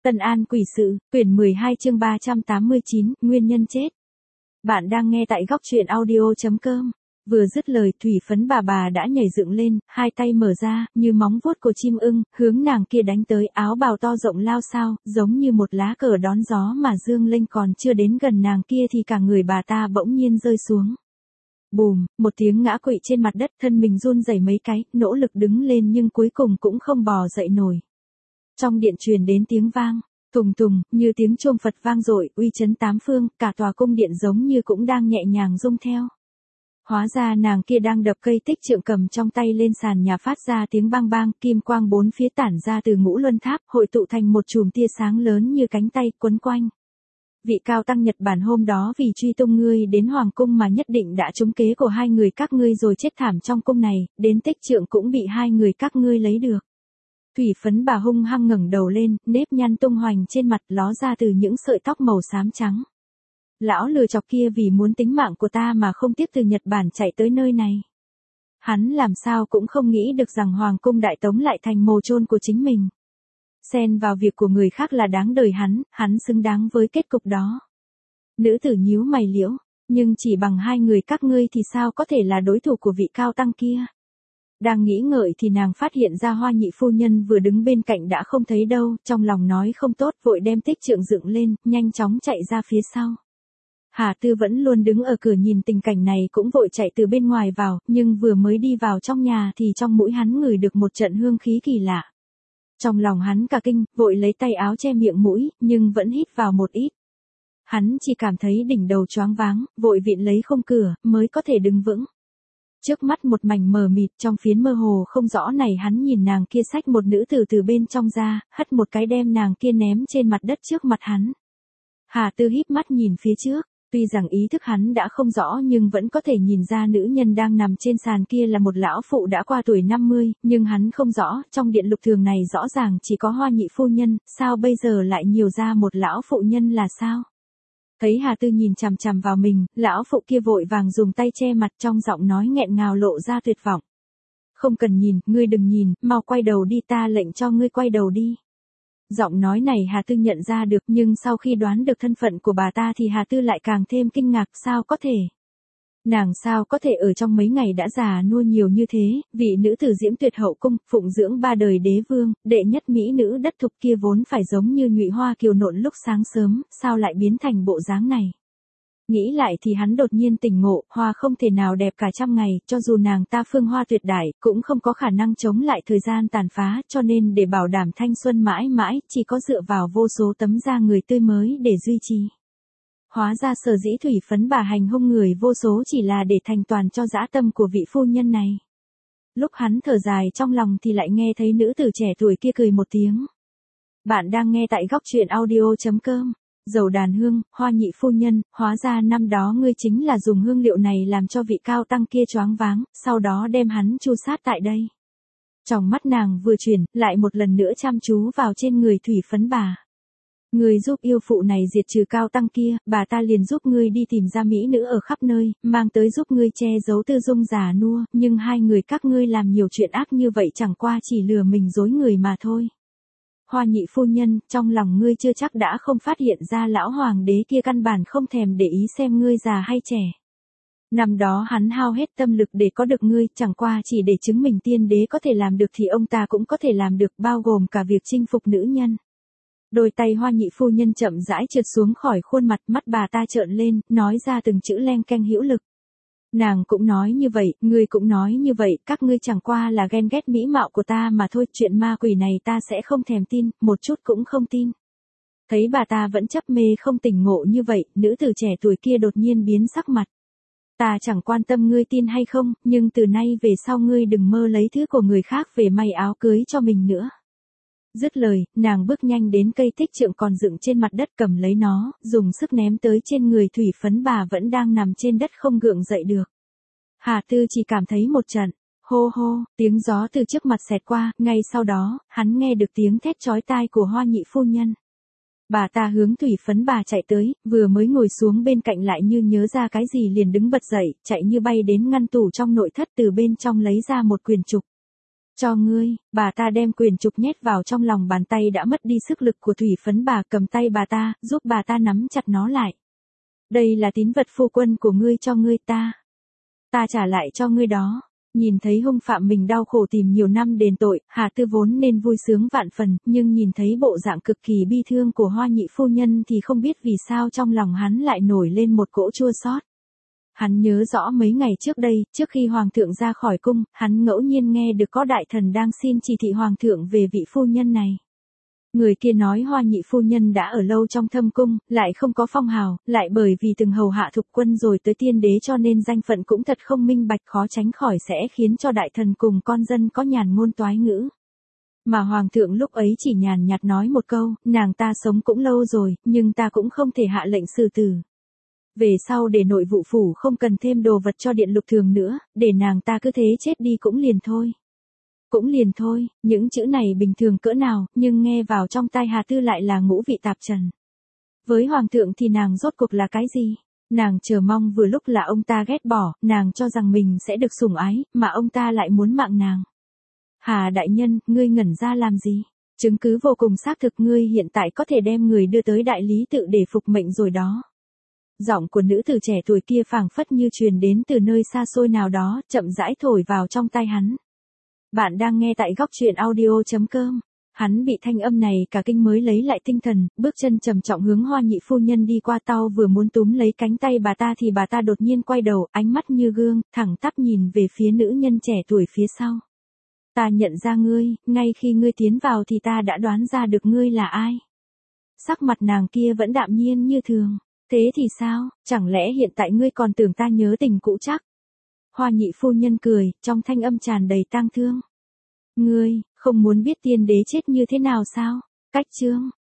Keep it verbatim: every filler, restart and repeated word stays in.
Tân An quỷ sự, quyển mười hai chương ba trăm tám mươi chín, nguyên nhân chết. Bạn đang nghe tại góc truyện audio chấm com. Vừa dứt lời, thủy phấn bà bà đã nhảy dựng lên, hai tay mở ra, như móng vuốt của chim ưng, hướng nàng kia đánh tới, áo bào to rộng lao sao, giống như một lá cờ đón gió mà dương lên, còn chưa đến gần nàng kia thì cả người bà ta bỗng nhiên rơi xuống. Bùm, một tiếng ngã quỵ trên mặt đất, thân mình run rẩy mấy cái, nỗ lực đứng lên nhưng cuối cùng cũng không bò dậy nổi. Trong điện truyền đến tiếng vang, tùng tùng, như tiếng chuông Phật vang dội, uy chấn tám phương, cả tòa cung điện giống như cũng đang nhẹ nhàng rung theo. Hóa ra nàng kia đang đập cây tích trượng cầm trong tay lên sàn nhà, phát ra tiếng bang bang, kim quang bốn phía tản ra từ ngũ luân tháp, hội tụ thành một chùm tia sáng lớn như cánh tay quấn quanh. Vị cao tăng Nhật Bản hôm đó vì truy tung ngươi đến hoàng cung mà nhất định đã trúng kế của hai người các ngươi rồi chết thảm trong cung này, đến tích trượng cũng bị hai người các ngươi lấy được. Thủy phấn bà hung hăng ngẩng đầu lên, nếp nhăn tung hoành trên mặt ló ra từ những sợi tóc màu xám trắng. Lão lừa chọc kia vì muốn tính mạng của ta mà không tiếc từ Nhật Bản chạy tới nơi này. Hắn làm sao cũng không nghĩ được rằng hoàng cung Đại Tống lại thành mồ chôn của chính mình. Xen vào việc của người khác là đáng đời hắn, hắn xứng đáng với kết cục đó. Nữ tử nhíu mày liễu, nhưng chỉ bằng hai người các ngươi thì sao có thể là đối thủ của vị cao tăng kia. Đang nghĩ ngợi thì nàng phát hiện ra Hoa nhị phu nhân vừa đứng bên cạnh đã không thấy đâu, trong lòng nói không tốt, vội đem tích trượng dựng lên, nhanh chóng chạy ra phía sau. Hà Tư vẫn luôn đứng ở cửa nhìn tình cảnh này cũng vội chạy từ bên ngoài vào, nhưng vừa mới đi vào trong nhà thì trong mũi hắn ngửi được một trận hương khí kỳ lạ. Trong lòng hắn cả kinh, vội lấy tay áo che miệng mũi, nhưng vẫn hít vào một ít. Hắn chỉ cảm thấy đỉnh đầu choáng váng, vội viện lấy khung cửa, mới có thể đứng vững. Trước mắt một mảnh mờ mịt, trong phiến mơ hồ không rõ này hắn nhìn nàng kia xách một nữ tử từ bên trong ra, hất một cái đem nàng kia ném trên mặt đất trước mặt hắn. Hà Tư híp mắt nhìn phía trước, tuy rằng ý thức hắn đã không rõ nhưng vẫn có thể nhìn ra nữ nhân đang nằm trên sàn kia là một lão phụ đã qua tuổi năm mươi, nhưng hắn không rõ, trong điện lục thường này rõ ràng chỉ có Hoa nhị phu nhân, sao bây giờ lại nhiều ra một lão phụ nhân là sao? Thấy Hà Tư nhìn chằm chằm vào mình, lão phụ kia vội vàng dùng tay che mặt, trong giọng nói nghẹn ngào lộ ra tuyệt vọng. Không cần nhìn, ngươi đừng nhìn, mau quay đầu đi, ta lệnh cho ngươi quay đầu đi. Giọng nói này Hà Tư nhận ra được, nhưng sau khi đoán được thân phận của bà ta thì Hà Tư lại càng thêm kinh ngạc, sao có thể? Nàng sao có thể ở trong mấy ngày đã già nua nhiều như thế, vị nữ tử diễm tuyệt hậu cung, phụng dưỡng ba đời đế vương, đệ nhất mỹ nữ đất thục kia vốn phải giống như nhụy hoa kiều nộn lúc sáng sớm, sao lại biến thành bộ dáng này? Nghĩ lại thì hắn đột nhiên tỉnh ngộ, hoa không thể nào đẹp cả trăm ngày, cho dù nàng ta phương hoa tuyệt đại, cũng không có khả năng chống lại thời gian tàn phá, cho nên để bảo đảm thanh xuân mãi mãi, chỉ có dựa vào vô số tấm da người tươi mới để duy trì. Hóa ra sở dĩ thủy phấn bà hành hung người vô số chỉ là để thành toàn cho dã tâm của vị phu nhân này. Lúc hắn thở dài trong lòng thì lại nghe thấy nữ tử trẻ tuổi kia cười một tiếng. Bạn đang nghe tại góc truyện audio chấm com. Dầu đàn hương, Hoa nhị phu nhân, hóa ra năm đó ngươi chính là dùng hương liệu này làm cho vị cao tăng kia choáng váng, sau đó đem hắn chu sát tại đây. Trong mắt nàng vừa chuyển, lại một lần nữa chăm chú vào trên người thủy phấn bà. Ngươi giúp yêu phụ này diệt trừ cao tăng kia, bà ta liền giúp ngươi đi tìm ra mỹ nữ ở khắp nơi, mang tới giúp ngươi che giấu tư dung già nua, nhưng hai người các ngươi làm nhiều chuyện ác như vậy chẳng qua chỉ lừa mình dối người mà thôi. Hoa nhị phu nhân, trong lòng ngươi chưa chắc đã không phát hiện ra lão hoàng đế kia căn bản không thèm để ý xem ngươi già hay trẻ. Năm đó hắn hao hết tâm lực để có được ngươi, chẳng qua chỉ để chứng minh tiên đế có thể làm được thì ông ta cũng có thể làm được, bao gồm cả việc chinh phục nữ nhân. Đôi tay Hoa nhị phu nhân chậm rãi trượt xuống khỏi khuôn mặt, mắt bà ta trợn lên, nói ra từng chữ leng keng hữu lực. Nàng cũng nói như vậy, ngươi cũng nói như vậy, các ngươi chẳng qua là ghen ghét mỹ mạo của ta mà thôi, chuyện ma quỷ này ta sẽ không thèm tin, một chút cũng không tin. Thấy bà ta vẫn chấp mê không tỉnh ngộ như vậy, nữ tử trẻ tuổi kia đột nhiên biến sắc mặt. Ta chẳng quan tâm ngươi tin hay không, nhưng từ nay về sau ngươi đừng mơ lấy thứ của người khác về may áo cưới cho mình nữa. Dứt lời, nàng bước nhanh đến cây tích trượng còn dựng trên mặt đất, cầm lấy nó, dùng sức ném tới trên người thủy phấn bà vẫn đang nằm trên đất không gượng dậy được. Hà Tư chỉ cảm thấy một trận, hô hô, tiếng gió từ trước mặt xẹt qua, ngay sau đó, hắn nghe được tiếng thét chói tai của Hoa nhị phu nhân. Bà ta hướng thủy phấn bà chạy tới, vừa mới ngồi xuống bên cạnh lại như nhớ ra cái gì liền đứng bật dậy, chạy như bay đến ngăn tủ trong nội thất, từ bên trong lấy ra một quyển trục. Cho ngươi, bà ta đem quyển trục nhét vào trong lòng bàn tay đã mất đi sức lực của thủy phấn bà, cầm tay bà ta, giúp bà ta nắm chặt nó lại. Đây là tín vật phu quân của ngươi cho ngươi ta. Ta trả lại cho ngươi đó. Nhìn thấy hung phạm mình đau khổ tìm nhiều năm đền tội, Hà Tư vốn nên vui sướng vạn phần, nhưng nhìn thấy bộ dạng cực kỳ bi thương của Hoa nhị phu nhân thì không biết vì sao trong lòng hắn lại nổi lên một cỗ chua xót. Hắn nhớ rõ mấy ngày trước đây, trước khi Hoàng thượng ra khỏi cung, hắn ngẫu nhiên nghe được có đại thần đang xin chỉ thị Hoàng thượng về vị phu nhân này. Người kia nói Hoa nhị phu nhân đã ở lâu trong thâm cung, lại không có phong hào, lại bởi vì từng hầu hạ thục quân rồi tới tiên đế cho nên danh phận cũng thật không minh bạch, khó tránh khỏi sẽ khiến cho đại thần cùng con dân có nhàn ngôn toái ngữ. Mà Hoàng thượng lúc ấy chỉ nhàn nhạt nói một câu, nàng ta sống cũng lâu rồi, nhưng ta cũng không thể hạ lệnh xử tử. Về sau để nội vụ phủ không cần thêm đồ vật cho điện lục thường nữa, để nàng ta cứ thế chết đi cũng liền thôi. Cũng liền thôi, những chữ này bình thường cỡ nào, nhưng nghe vào trong tai Hà Tư lại là ngũ vị tạp trần. Với Hoàng thượng thì nàng rốt cuộc là cái gì? Nàng chờ mong vừa lúc là ông ta ghét bỏ, nàng cho rằng mình sẽ được sủng ái, mà ông ta lại muốn mạng nàng. Hà đại nhân, ngươi ngẩn ra làm gì? Chứng cứ vô cùng xác thực, ngươi hiện tại có thể đem người đưa tới đại lý tự để phục mệnh rồi đó. Giọng của nữ tử trẻ tuổi kia phảng phất như truyền đến từ nơi xa xôi nào đó, chậm rãi thổi vào trong tai hắn. Bạn đang nghe tại góc truyện audio chấm com. Hắn bị thanh âm này cả kinh mới lấy lại tinh thần, bước chân trầm trọng hướng Hoa nhị phu nhân đi qua, tao vừa muốn túm lấy cánh tay bà ta thì bà ta đột nhiên quay đầu, ánh mắt như gương, thẳng tắp nhìn về phía nữ nhân trẻ tuổi phía sau. Ta nhận ra ngươi, ngay khi ngươi tiến vào thì ta đã đoán ra được ngươi là ai. Sắc mặt nàng kia vẫn đạm nhiên như thường. Thế thì sao, chẳng lẽ hiện tại ngươi còn tưởng ta nhớ tình cũ chắc? Hoa nhị phu nhân cười, trong thanh âm tràn đầy tang thương. Ngươi, không muốn biết tiên đế chết như thế nào sao? Cách chương,